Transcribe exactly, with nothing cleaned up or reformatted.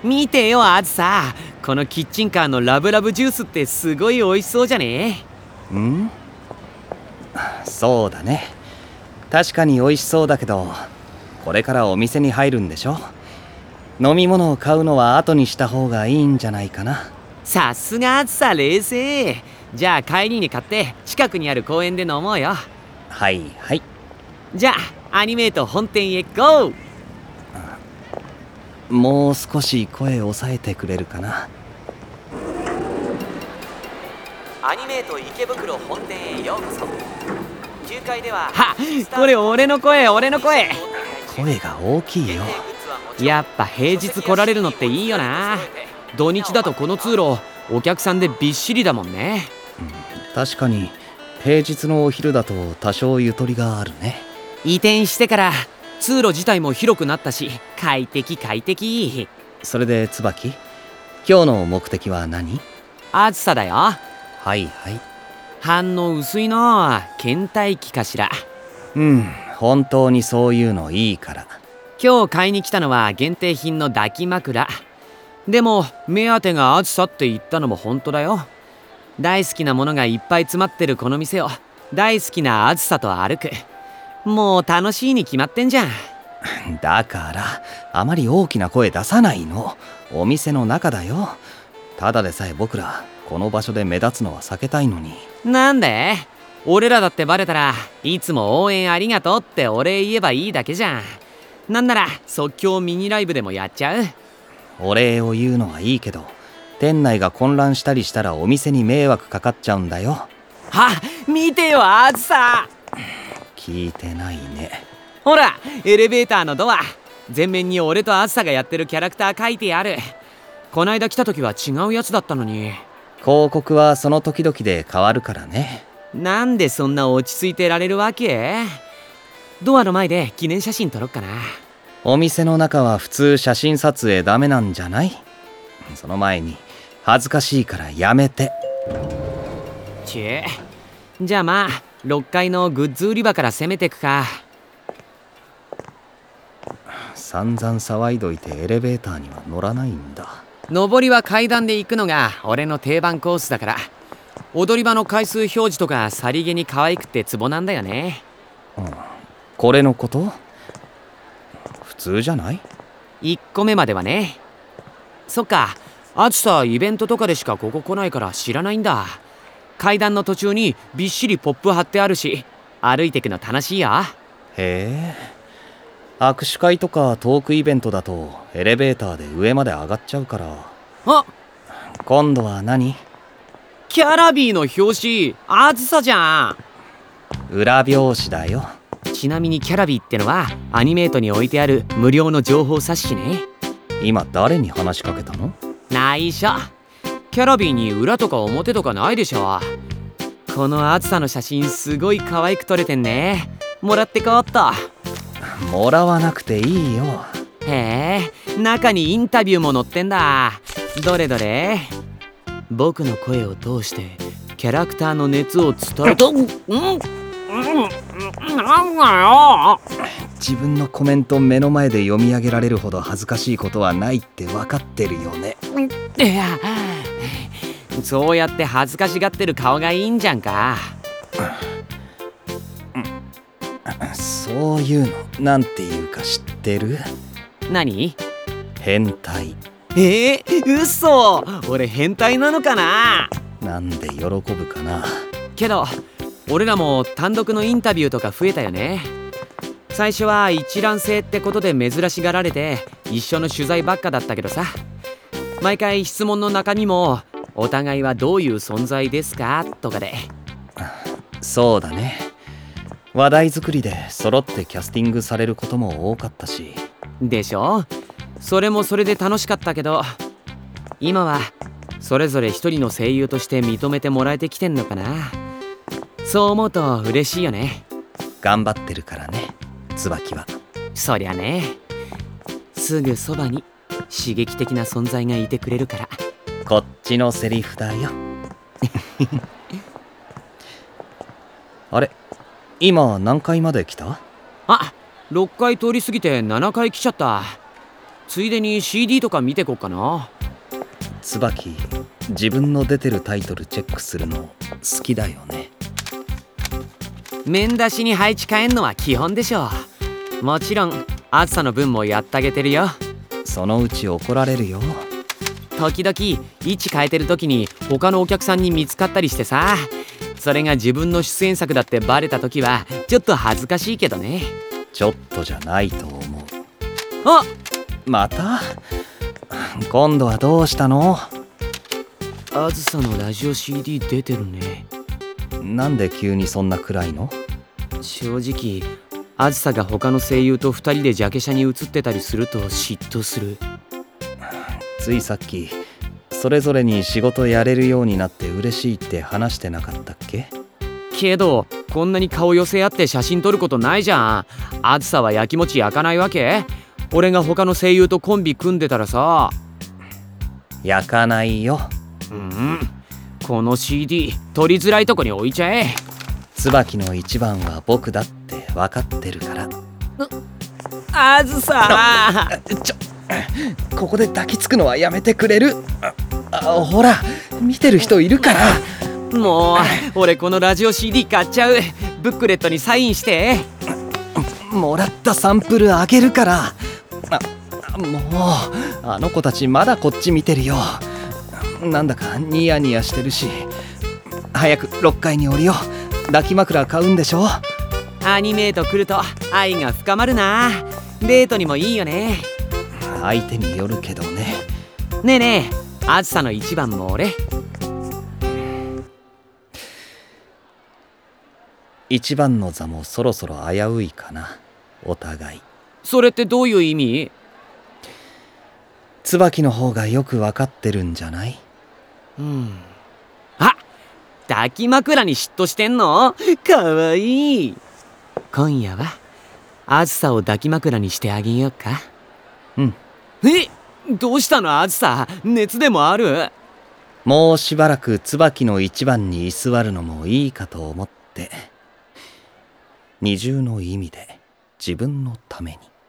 見てよあずさ、このキッチンカーのラブラブジュースってすごい美味しそうじゃね？ ん？そうだね。確かに美味しそうだけど、これからお店に入るんでしょ。飲み物を買うのは後にした方がいいんじゃないかな。さすがあずさ冷静。じゃあ帰りに買って近くにある公園で飲もうよ。 はいはい。 じゃあアニメート本店へゴー。 もう少し声を抑えてくれるかな。 アニメート池袋本店へようこそ。きゅうかいでははっ、これ俺の声俺の声。 声が大きいよ。 やっぱ平日来られるのっていいよな。土日だとこの通路お客さんでびっしりだもんね。 うん、確かに平日のお昼だと多少ゆとりがあるね。 移転してから通路自体も広くなったし快適快適。 それで椿、今日の目的は何？ 暑さだよ。 はいはい。 反応薄いな。倦怠期かしら。 うん、本当にそういうのいいから。 今日買いに来たのは限定品の抱き枕。でも目当てが暑さって言ったのも本当だよ。大好きなものがいっぱい詰まってるこの店を大好きな暑さと歩く。もう楽しいに決まってんじゃん。 だからあまり大きな声出さないの。お店の中だよ。ただでさえ僕らこの場所で目立つのは避けたいのに。 なんで？俺らだってバレたらいつも応援ありがとうってお礼言えばいいだけじゃん。なんなら即興ミニライブでもやっちゃう。 お礼を言うのはいいけど、店内が混乱したりしたらお店に迷惑かかっちゃうんだよ。 はっ、見てよあずさ。 聞いてないね。 ほらエレベーターのドア、前面に俺とあずさがやってるキャラクター書いてある。こないだ来た時は違うやつだったのに。 広告はその時々で変わるからね。 なんでそんな落ち着いてられるわけ？ドアの前で記念写真撮ろっかな。 お店の中は普通写真撮影ダメなんじゃない？その前に恥ずかしいからやめて。 ちぇ、じゃあまあろっかいのグッズ売り場から攻めてくか。 散々騒いどいてエレベーターには乗らないんだ。 上りは階段で行くのが俺の定番コースだから。踊り場の回数表示とかさりげに可愛くてツボなんだよね。 うん、これのこと？普通じゃない？ いっこめまではね。そっか、暑さイベントとかでしかここ来ないから知らないんだ。階段の途中にびっしりポップ貼ってあるし、歩いてくの楽しいよ。 へえ。握手会とかトークイベントだとエレベーターで上まで上がっちゃうから。 あ、 今度は何？ キャラビーの表紙、あずさじゃん。 裏表紙だよ。 ちなみにキャラビーってのはアニメートに置いてある無料の情報冊子ね。 今誰に話しかけたの？ 内緒。キャラビーに裏とか表とかないでしょ。このあずさの写真すごい可愛く撮れてんね。もらってこっと。 もらわなくていいよ。 へえ、中にインタビューも載ってんだ。どれどれ。僕の声を通してキャラクターの熱を伝えた。うん、なんだよ。 自分のコメント目の前で読み上げられるほど恥ずかしいことはないって分かってるよね。 いや、そうやって恥ずかしがってる顔がいいんじゃんか。 そういうのなんていうか知ってる？ 何？ 変態。 えー、嘘。俺変態なのかな。 なんで喜ぶかな。 けど俺らも単独のインタビューとか増えたよね。最初は一覧性ってことで珍しがられて一緒の取材ばっかだったけどさ、毎回質問の中身もお互いはどういう存在ですかとかで。 そうだね。話題作りで揃ってキャスティングされることも多かったし。 でしょ。それもそれで楽しかったけど、今はそれぞれ一人の声優として認めてもらえてきてんのかな。そう思うと嬉しいよね。 頑張ってるからね、椿は。 そりゃね、すぐそばに刺激的な存在がいてくれるから。 こっちのセリフだよ。あれ、今何階まで来た？ あ、ろっかい通り過ぎてななかい来ちゃった。 ついでに シーディー とか見てこっかな。 椿、自分の出てるタイトルチェックするの好きだよね。 面出しに配置変えんのは基本でしょ。もちろんあずさの分もやってあげてるよ。 そのうち怒られるよ。 時々位置変えてる時に他のお客さんに見つかったりしてさ、それが自分の出演作だってバレた時はちょっと恥ずかしいけどね。 ちょっとじゃないと思う。 あ、 また？今度はどうしたの？ あずさのラジオ シーディー 出てるね。 なんで急にそんな暗いの？ 正直あずさが他の声優とふたりでジャケ写に写ってたりすると嫉妬する。 ついさっきそれぞれに仕事やれるようになって嬉しいって話してなかったっけ？ けどこんなに顔寄せ合って写真撮ることないじゃん。あずさはやきもち焼かないわけ？俺が他の声優とコンビ組んでたらさ。 焼かないよ。 うん、この シーディー 取りづらいとこに置いちゃえ。 椿の一番は僕だって分かってるから。 あずさちょここで抱きつくのはやめてくれる？ああ、ほら見てる人いるから。 もう俺このラジオ シーディー 買っちゃう。ブックレットにサインして。 もらったサンプルあげるから。あ、もうあの子たちまだこっち見てるよ。なんだかニヤニヤしてるし。早くろっかいに降りよう。抱き枕買うんでしょ。 アニメート来ると愛が深まるな。デートにもいいよね。 相手によるけどね。 ねえねえ、あずさの一番も俺。 一番の座もそろそろ危ういかな、お互い。 それってどういう意味？ 椿の方がよく分かってるんじゃない？ うん。あ、抱き枕に嫉妬してんの？かわいい。今夜はあずさを抱き枕にしてあげようか。 うん。 え、どうしたのあずさ？熱でもある？ もうしばらく椿の一番に居座るのもいいかと思って。二重の意味で自分のために。